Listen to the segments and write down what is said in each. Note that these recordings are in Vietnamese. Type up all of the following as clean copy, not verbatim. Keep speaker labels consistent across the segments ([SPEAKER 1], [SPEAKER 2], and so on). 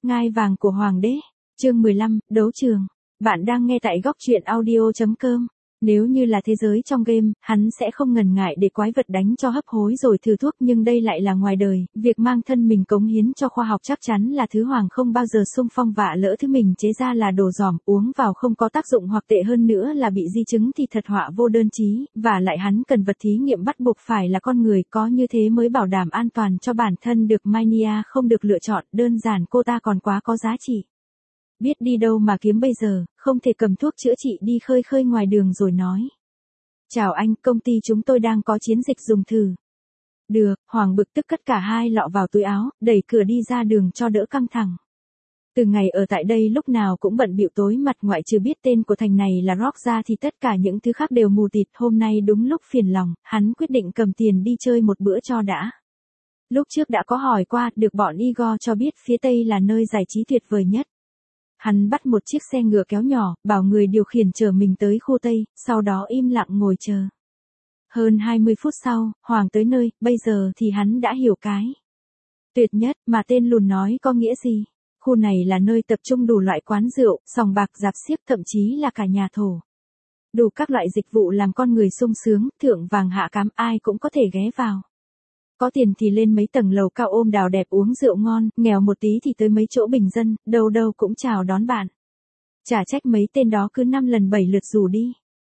[SPEAKER 1] Ngai vàng của Hoàng đế. Chương 15, đấu trường. Bạn đang nghe tại góc truyện audio.com. Nếu như là thế giới trong game, hắn sẽ không ngần ngại để quái vật đánh cho hấp hối rồi thử thuốc, nhưng đây lại là ngoài đời, việc mang thân mình cống hiến cho khoa học chắc chắn là thứ Hoàng không bao giờ xung phong, vạ lỡ thứ mình chế ra là đồ dỏm, uống vào không có tác dụng hoặc tệ hơn nữa là bị di chứng thì thật họa vô đơn chí, và lại hắn cần vật thí nghiệm bắt buộc phải là con người, có như thế mới bảo đảm an toàn cho bản thân được. Mania không được lựa chọn, đơn giản cô ta còn quá có giá trị. Biết đi đâu mà kiếm bây giờ, không thể cầm thuốc chữa trị đi khơi khơi ngoài đường rồi nói. Chào anh, công ty chúng tôi đang có chiến dịch dùng thử. Được, Hoàng bực tức cất cả hai lọ vào túi áo, đẩy cửa đi ra đường cho đỡ căng thẳng. Từ ngày ở tại đây lúc nào cũng bận bịu tối mặt, ngoại trừ biết tên của thành này là Rock ra thì tất cả những thứ khác đều mù tịt. Hôm nay đúng lúc phiền lòng, hắn quyết định cầm tiền đi chơi một bữa cho đã. Lúc trước đã có hỏi qua, được bọn Igor cho biết phía Tây là nơi giải trí tuyệt vời nhất. Hắn bắt một chiếc xe ngựa kéo nhỏ, bảo người điều khiển chở mình tới khu Tây, sau đó im lặng ngồi chờ. Hơn 20 phút sau, Hoàng tới nơi, bây giờ thì hắn đã hiểu cái tuyệt nhất mà tên lùn nói có nghĩa gì. Khu này là nơi tập trung đủ loại quán rượu, sòng bạc, rạp xiếc, thậm chí là cả nhà thổ. Đủ các loại dịch vụ làm con người sung sướng, thượng vàng hạ cám, ai cũng có thể ghé vào. Có tiền thì lên mấy tầng lầu cao ôm đào đẹp uống rượu ngon, nghèo một tí thì tới mấy chỗ bình dân, đâu đâu cũng chào đón bạn. Chả trách mấy tên đó cứ 5 lần 7 lượt rủ đi.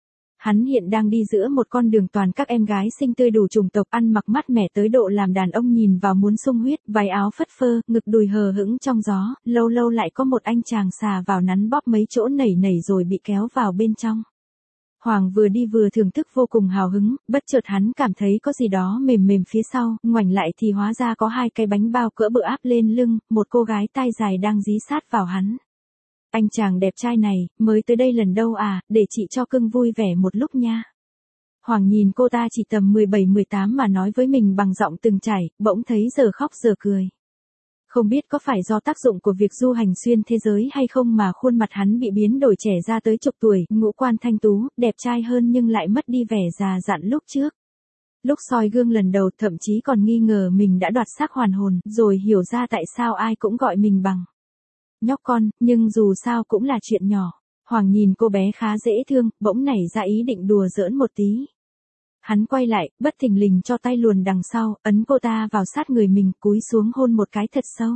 [SPEAKER 1] Hắn hiện đang đi giữa một con đường toàn các em gái xinh tươi đủ chủng tộc, ăn mặc mát mẻ tới độ làm đàn ông nhìn vào muốn sung huyết, váy áo phất phơ, ngực đùi hờ hững trong gió, lâu lâu lại có một anh chàng xà vào nắn bóp mấy chỗ nảy nảy rồi bị kéo vào bên trong. Hoàng vừa đi vừa thưởng thức vô cùng hào hứng, bất chợt hắn cảm thấy có gì đó mềm mềm phía sau, ngoảnh lại thì hóa ra có hai cái bánh bao cỡ bự áp lên lưng, một cô gái tai dài đang dí sát vào hắn. Anh chàng đẹp trai này, mới tới đây lần đâu à, để chị cho cưng vui vẻ một lúc nha. Hoàng nhìn cô ta chỉ tầm 17-18 mà nói với mình bằng giọng từng chảy, bỗng thấy giờ khóc giờ cười. Không biết có phải do tác dụng của việc du hành xuyên thế giới hay không mà khuôn mặt hắn bị biến đổi trẻ ra tới chục tuổi, ngũ quan thanh tú, đẹp trai hơn nhưng lại mất đi vẻ già dặn lúc trước. Lúc soi gương lần đầu thậm chí còn nghi ngờ mình đã đoạt xác hoàn hồn, rồi hiểu ra tại sao ai cũng gọi mình bằng nhóc con, nhưng dù sao cũng là chuyện nhỏ. Hoàng nhìn cô bé khá dễ thương, bỗng nảy ra ý định đùa giỡn một tí. Hắn quay lại, bất thình lình cho tay luồn đằng sau, ấn cô ta vào sát người mình, cúi xuống hôn một cái thật sâu.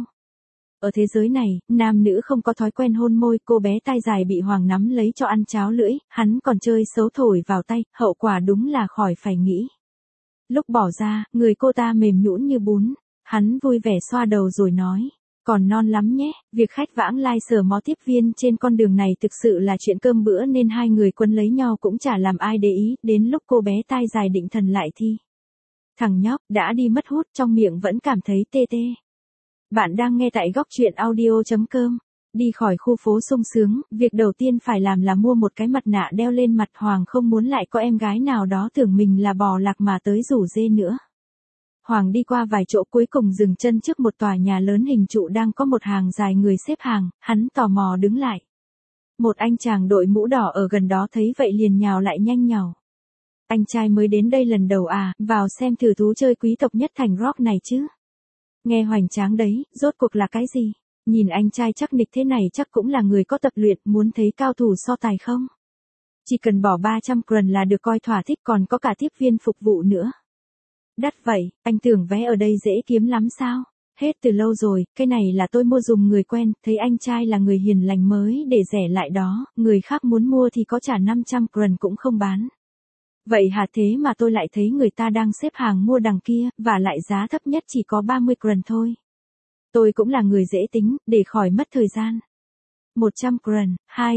[SPEAKER 1] Ở thế giới này, nam nữ không có thói quen hôn môi, cô bé tai dài bị Hoàng nắm lấy cho ăn cháo lưỡi, hắn còn chơi xấu thổi vào tay, hậu quả đúng là khỏi phải nghĩ. Lúc bỏ ra, người cô ta mềm nhũn như bún, hắn vui vẻ xoa đầu rồi nói. Còn non lắm nhé, việc khách vãng lai sờ mó tiếp viên trên con đường này thực sự là chuyện cơm bữa nên hai người quấn lấy nhau cũng chả làm ai để ý, đến lúc cô bé tai dài định thần lại thì thằng nhóc đã đi mất hút, trong miệng vẫn cảm thấy tê tê. Bạn đang nghe tại góc truyện audio.com. Đi khỏi khu phố sung sướng, việc đầu tiên phải làm là mua một cái mặt nạ đeo lên mặt. Hoàng không muốn lại có em gái nào đó tưởng mình là bò lạc mà tới rủ dê nữa. Hoàng đi qua vài chỗ cuối cùng dừng chân trước một tòa nhà lớn hình trụ đang có một hàng dài người xếp hàng, hắn tò mò đứng lại. Một anh chàng đội mũ đỏ ở gần đó thấy vậy liền nhào lại nhanh nhảu. Anh trai mới đến đây lần đầu à, vào xem thử thú chơi quý tộc nhất thành Rock này chứ. Nghe hoành tráng đấy, rốt cuộc là cái gì? Nhìn anh trai chắc nịch thế này chắc cũng là người có tập luyện, muốn thấy cao thủ so tài không? Chỉ cần bỏ 300 kron là được, coi thỏa thích, còn có cả tiếp viên phục vụ nữa. Đắt vậy, anh tưởng vé ở đây dễ kiếm lắm sao? Hết từ lâu rồi, cái này là tôi mua dùng người quen, thấy anh trai là người hiền lành mới để rẻ lại đó, người khác muốn mua thì có trả 500 kron cũng không bán. Vậy hả, thế mà tôi lại thấy người ta đang xếp hàng mua đằng kia, và lại giá thấp nhất chỉ có 30 kron thôi. Tôi cũng là người dễ tính, để khỏi mất thời gian. 100 kron,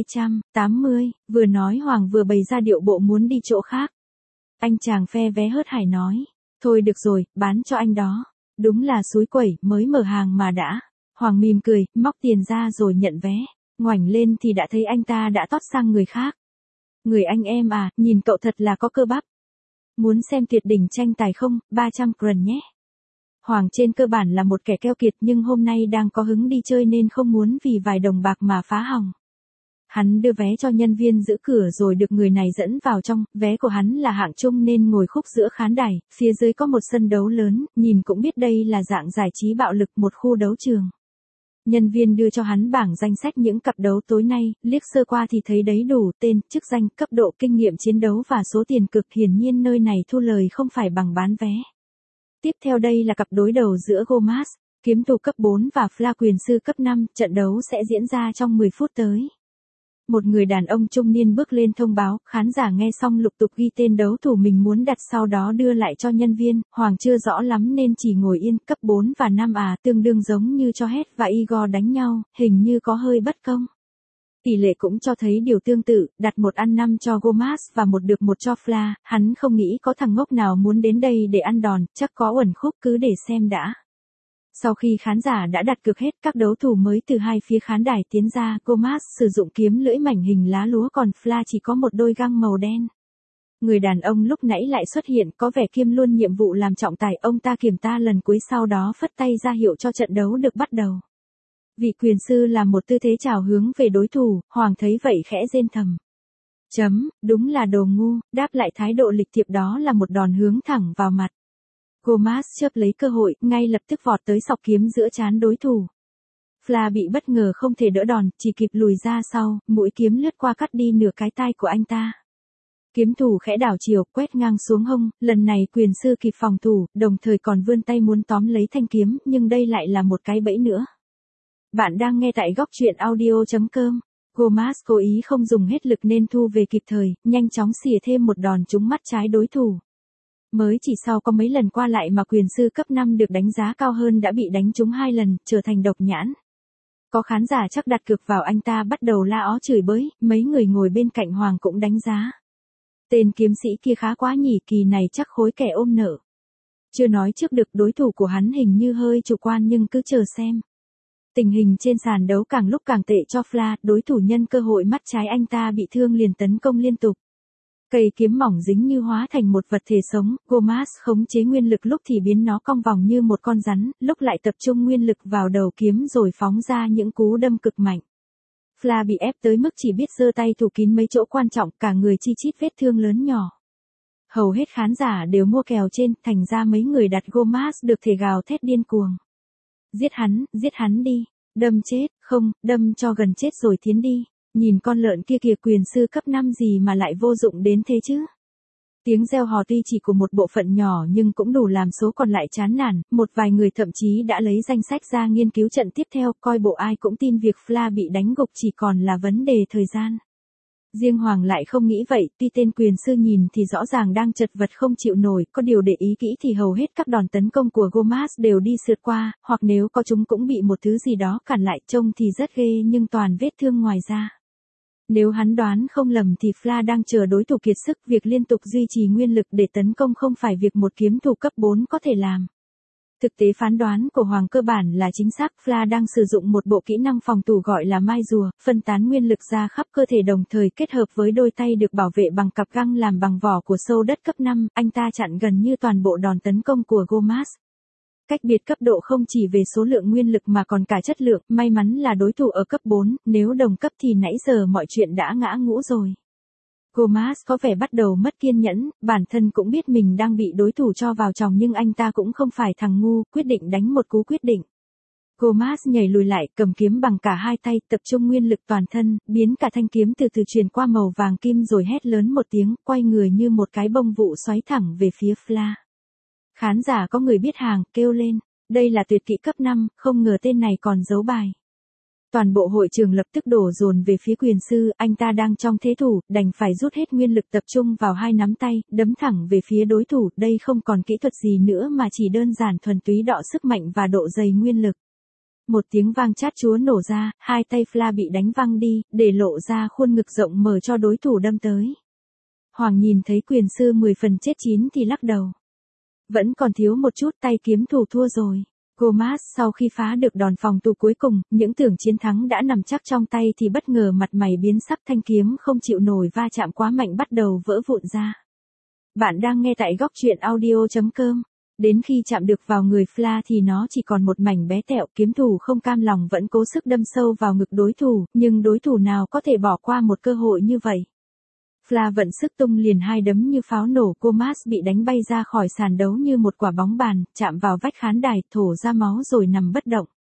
[SPEAKER 1] 280, vừa nói Hoàng vừa bày ra điệu bộ muốn đi chỗ khác. Anh chàng phe vé hớt hải nói. Thôi được rồi, bán cho anh đó. Đúng là xúi quẩy, mới mở hàng mà đã. Hoàng mỉm cười, móc tiền ra rồi nhận vé. Ngoảnh lên thì đã thấy anh ta đã tót sang người khác. Người anh em à, nhìn cậu thật là có cơ bắp. Muốn xem tuyệt đỉnh tranh tài không, 300 kron nhé. Hoàng trên cơ bản là một kẻ keo kiệt nhưng hôm nay đang có hứng đi chơi nên không muốn vì vài đồng bạc mà phá hỏng. Hắn đưa vé cho nhân viên giữ cửa rồi được người này dẫn vào trong, vé của hắn là hạng trung nên ngồi khúc giữa khán đài, phía dưới có một sân đấu lớn, nhìn cũng biết đây là dạng giải trí bạo lực, một khu đấu trường. Nhân viên đưa cho hắn bảng danh sách những cặp đấu tối nay, liếc sơ qua thì thấy đấy đủ tên, chức danh, cấp độ kinh nghiệm chiến đấu và số tiền cực, hiển nhiên nơi này thu lời không phải bằng bán vé. Tiếp theo đây là cặp đối đầu giữa Gomez, kiếm thủ cấp 4 và Fla quyền sư cấp 5, trận đấu sẽ diễn ra trong 10 phút tới. Một người đàn ông trung niên bước lên thông báo, khán giả nghe xong lục tục ghi tên đấu thủ mình muốn đặt sau đó đưa lại cho nhân viên, Hoàng chưa rõ lắm nên chỉ ngồi yên, cấp 4 và 5 tương đương giống như cho hết và Igor đánh nhau, hình như có hơi bất công. Tỷ lệ cũng cho thấy điều tương tự, đặt một ăn 5 cho Gomez và một được một cho Fla, hắn không nghĩ có thằng ngốc nào muốn đến đây để ăn đòn, chắc có uẩn khúc cứ để xem đã. Sau khi khán giả đã đặt cược hết, các đấu thủ mới từ hai phía khán đài tiến ra, Gomez sử dụng kiếm lưỡi mảnh hình lá lúa còn Fla chỉ có một đôi găng màu đen. Người đàn ông lúc nãy lại xuất hiện, có vẻ kiêm luôn nhiệm vụ làm trọng tài, ông ta kiểm ta lần cuối sau đó phất tay ra hiệu cho trận đấu được bắt đầu. Vị quyền sư làm một tư thế chào hướng về đối thủ, Hoàng thấy vậy khẽ rên thầm. Đúng là đồ ngu, đáp lại thái độ lịch thiệp đó là một đòn hướng thẳng vào mặt. Gomez chớp lấy cơ hội, ngay lập tức vọt tới sọc kiếm giữa trán đối thủ. Fla bị bất ngờ không thể đỡ đòn, chỉ kịp lùi ra sau, mũi kiếm lướt qua cắt đi nửa cái tai của anh ta. Kiếm thủ khẽ đảo chiều, quét ngang xuống hông, lần này quyền sư kịp phòng thủ, đồng thời còn vươn tay muốn tóm lấy thanh kiếm, nhưng đây lại là một cái bẫy nữa. Bạn đang nghe tại góc truyện audio.com. Gomez cố ý không dùng hết lực nên thu về kịp thời, nhanh chóng xỉa thêm một đòn trúng mắt trái đối thủ. Mới chỉ sau có mấy lần qua lại mà quyền sư cấp 5 được đánh giá cao hơn đã bị đánh trúng 2 lần, trở thành độc nhãn. Có khán giả chắc đặt cược vào anh ta bắt đầu la ó chửi bới, mấy người ngồi bên cạnh Hoàng cũng đánh giá. Tên kiếm sĩ kia khá quá nhỉ, kỳ này chắc khối kẻ ôm nợ. Chưa nói trước được đối thủ của hắn hình như hơi chủ quan nhưng cứ chờ xem. Tình hình trên sàn đấu càng lúc càng tệ cho Fla, đối thủ nhân cơ hội mắt trái anh ta bị thương liền tấn công liên tục. Cây kiếm mỏng dính như hóa thành một vật thể sống, Gomez khống chế nguyên lực lúc thì biến nó cong vòng như một con rắn, lúc lại tập trung nguyên lực vào đầu kiếm rồi phóng ra những cú đâm cực mạnh. Fla bị ép tới mức chỉ biết giơ tay thủ kín mấy chỗ quan trọng, cả người chi chít vết thương lớn nhỏ. Hầu hết khán giả đều mua kèo trên, thành ra mấy người đặt Gomez được thể gào thét điên cuồng. Giết hắn đi, đâm chết, không, đâm cho gần chết rồi tiến đi. Nhìn con lợn kia kìa, quyền sư cấp 5 gì mà lại vô dụng đến thế chứ. Tiếng reo hò tuy chỉ của một bộ phận nhỏ nhưng cũng đủ làm số còn lại chán nản, một vài người thậm chí đã lấy danh sách ra nghiên cứu trận tiếp theo, coi bộ ai cũng tin việc Fla bị đánh gục chỉ còn là vấn đề thời gian. Riêng Hoàng lại không nghĩ vậy, tuy tên quyền sư nhìn thì rõ ràng đang chật vật không chịu nổi, có điều để ý kỹ thì hầu hết các đòn tấn công của Gomez đều đi sượt qua, hoặc nếu có chúng cũng bị một thứ gì đó cản lại, trông thì rất ghê nhưng toàn vết thương ngoài ra. Nếu hắn đoán không lầm thì Fla đang chờ đối thủ kiệt sức, việc liên tục duy trì nguyên lực để tấn công không phải việc một kiếm thủ cấp 4 có thể làm. Thực tế phán đoán của Hoàng cơ bản là chính xác, Fla đang sử dụng một bộ kỹ năng phòng thủ gọi là mai rùa, phân tán nguyên lực ra khắp cơ thể đồng thời kết hợp với đôi tay được bảo vệ bằng cặp găng làm bằng vỏ của sâu đất cấp 5, anh ta chặn gần như toàn bộ đòn tấn công của Gomez. Cách biệt cấp độ không chỉ về số lượng nguyên lực mà còn cả chất lượng, may mắn là đối thủ ở cấp 4, nếu đồng cấp thì nãy giờ mọi chuyện đã ngã ngũ rồi. Gomez có vẻ bắt đầu mất kiên nhẫn, bản thân cũng biết mình đang bị đối thủ cho vào chòng nhưng anh ta cũng không phải thằng ngu, quyết định đánh một cú quyết định. Gomez nhảy lùi lại, cầm kiếm bằng cả hai tay, tập trung nguyên lực toàn thân, biến cả thanh kiếm từ từ chuyển qua màu vàng kim rồi hét lớn một tiếng, quay người như một cái bông vụ xoáy thẳng về phía Fla. Khán giả có người biết hàng, kêu lên, đây là tuyệt kỹ cấp 5, không ngờ tên này còn giấu bài. Toàn bộ hội trường lập tức đổ dồn về phía quyền sư, anh ta đang trong thế thủ, đành phải rút hết nguyên lực tập trung vào hai nắm tay, đấm thẳng về phía đối thủ, đây không còn kỹ thuật gì nữa mà chỉ đơn giản thuần túy đọ sức mạnh và độ dày nguyên lực. Một tiếng vang chát chúa nổ ra, hai tay Fla bị đánh văng đi, để lộ ra khuôn ngực rộng mở cho đối thủ đâm tới. Hoàng nhìn thấy quyền sư 10 phần chết chín thì lắc đầu. Vẫn còn thiếu một chút, tay kiếm thủ thua rồi. Gomez sau khi phá được đòn phòng thủ cuối cùng, những tưởng chiến thắng đã nằm chắc trong tay thì bất ngờ mặt mày biến sắc, thanh kiếm không chịu nổi va chạm quá mạnh bắt đầu vỡ vụn ra. Bạn đang nghe tại góc truyện audio.com. Đến khi chạm được vào người Fla thì nó chỉ còn một mảnh bé tẹo, kiếm thủ không cam lòng vẫn cố sức đâm sâu vào ngực đối thủ, nhưng đối thủ nào có thể bỏ qua một cơ hội như vậy. Fla vận sức tung liền hai đấm như pháo nổ, Gomez bị đánh bay ra khỏi sàn đấu như một quả bóng bàn, chạm vào vách khán đài, thổ ra máu rồi nằm bất động.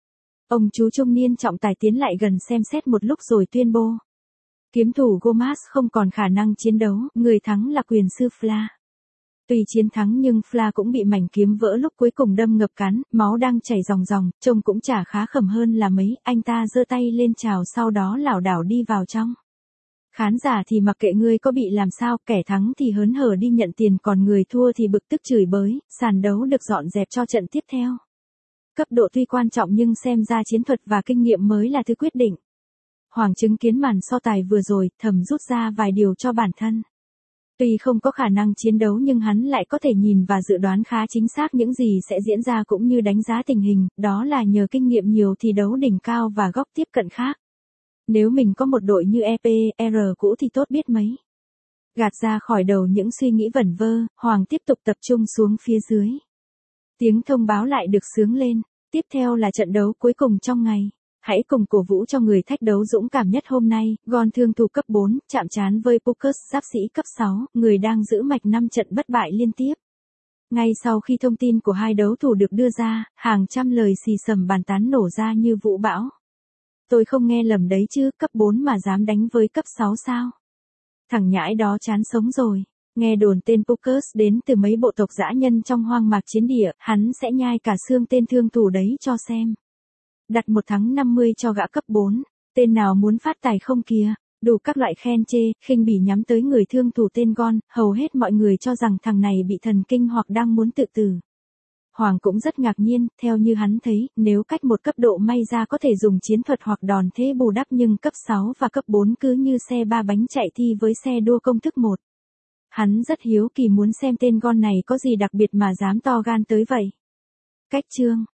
[SPEAKER 1] Ông chú trung niên trọng tài tiến lại gần xem xét một lúc rồi tuyên bố. Kiếm thủ Gomas không còn khả năng chiến đấu, người thắng là quyền sư Fla. Tuy chiến thắng nhưng Fla cũng bị mảnh kiếm vỡ lúc cuối cùng đâm ngập cán, máu đang chảy ròng ròng, trông cũng chả khá khẩm hơn là mấy, anh ta giơ tay lên chào sau đó lảo đảo đi vào trong. Khán giả thì mặc kệ ngươi có bị làm sao, kẻ thắng thì hớn hở đi nhận tiền còn người thua thì bực tức chửi bới, sàn đấu được dọn dẹp cho trận tiếp theo. Cấp độ tuy quan trọng nhưng xem ra chiến thuật và kinh nghiệm mới là thứ quyết định. Hoàng chứng kiến màn so tài vừa rồi, thầm rút ra vài điều cho bản thân. Tuy không có khả năng chiến đấu nhưng hắn lại có thể nhìn và dự đoán khá chính xác những gì sẽ diễn ra cũng như đánh giá tình hình, đó là nhờ kinh nghiệm nhiều thi đấu đỉnh cao và góc tiếp cận khác. Nếu mình có một đội như EPR cũ thì tốt biết mấy. Gạt ra khỏi đầu những suy nghĩ vẩn vơ, Hoàng tiếp tục tập trung xuống phía dưới. Tiếng thông báo lại được xướng lên, tiếp theo là trận đấu cuối cùng trong ngày. Hãy cùng cổ vũ cho người thách đấu dũng cảm nhất hôm nay, Gon thương thủ cấp 4, chạm trán với Pukus giáp sĩ cấp 6, người đang giữ mạch 5 trận bất bại liên tiếp. Ngay sau khi thông tin của hai đấu thủ được đưa ra, hàng trăm lời xì xầm bàn tán nổ ra như vũ bão. Tôi không nghe lầm đấy chứ, cấp 4 mà dám đánh với cấp 6 sao? Thằng nhãi đó chán sống rồi. Nghe đồn tên Pukus đến từ mấy bộ tộc dã nhân trong hoang mạc chiến địa, hắn sẽ nhai cả xương tên thương thủ đấy cho xem. Đặt 1 thắng 50 cho gã cấp 4, tên nào muốn phát tài không kìa, đủ các loại khen chê, khinh bỉ nhắm tới người thương thủ tên Gon, hầu hết mọi người cho rằng thằng này bị thần kinh hoặc đang muốn tự tử. Hoàng cũng rất ngạc nhiên, theo như hắn thấy, nếu cách một cấp độ may ra có thể dùng chiến thuật hoặc đòn thế bù đắp nhưng cấp 6 và cấp 4 cứ như xe 3 bánh chạy thi với xe đua công thức 1. Hắn rất hiếu kỳ muốn xem tên Gon này có gì đặc biệt mà dám to gan tới vậy. Cách chương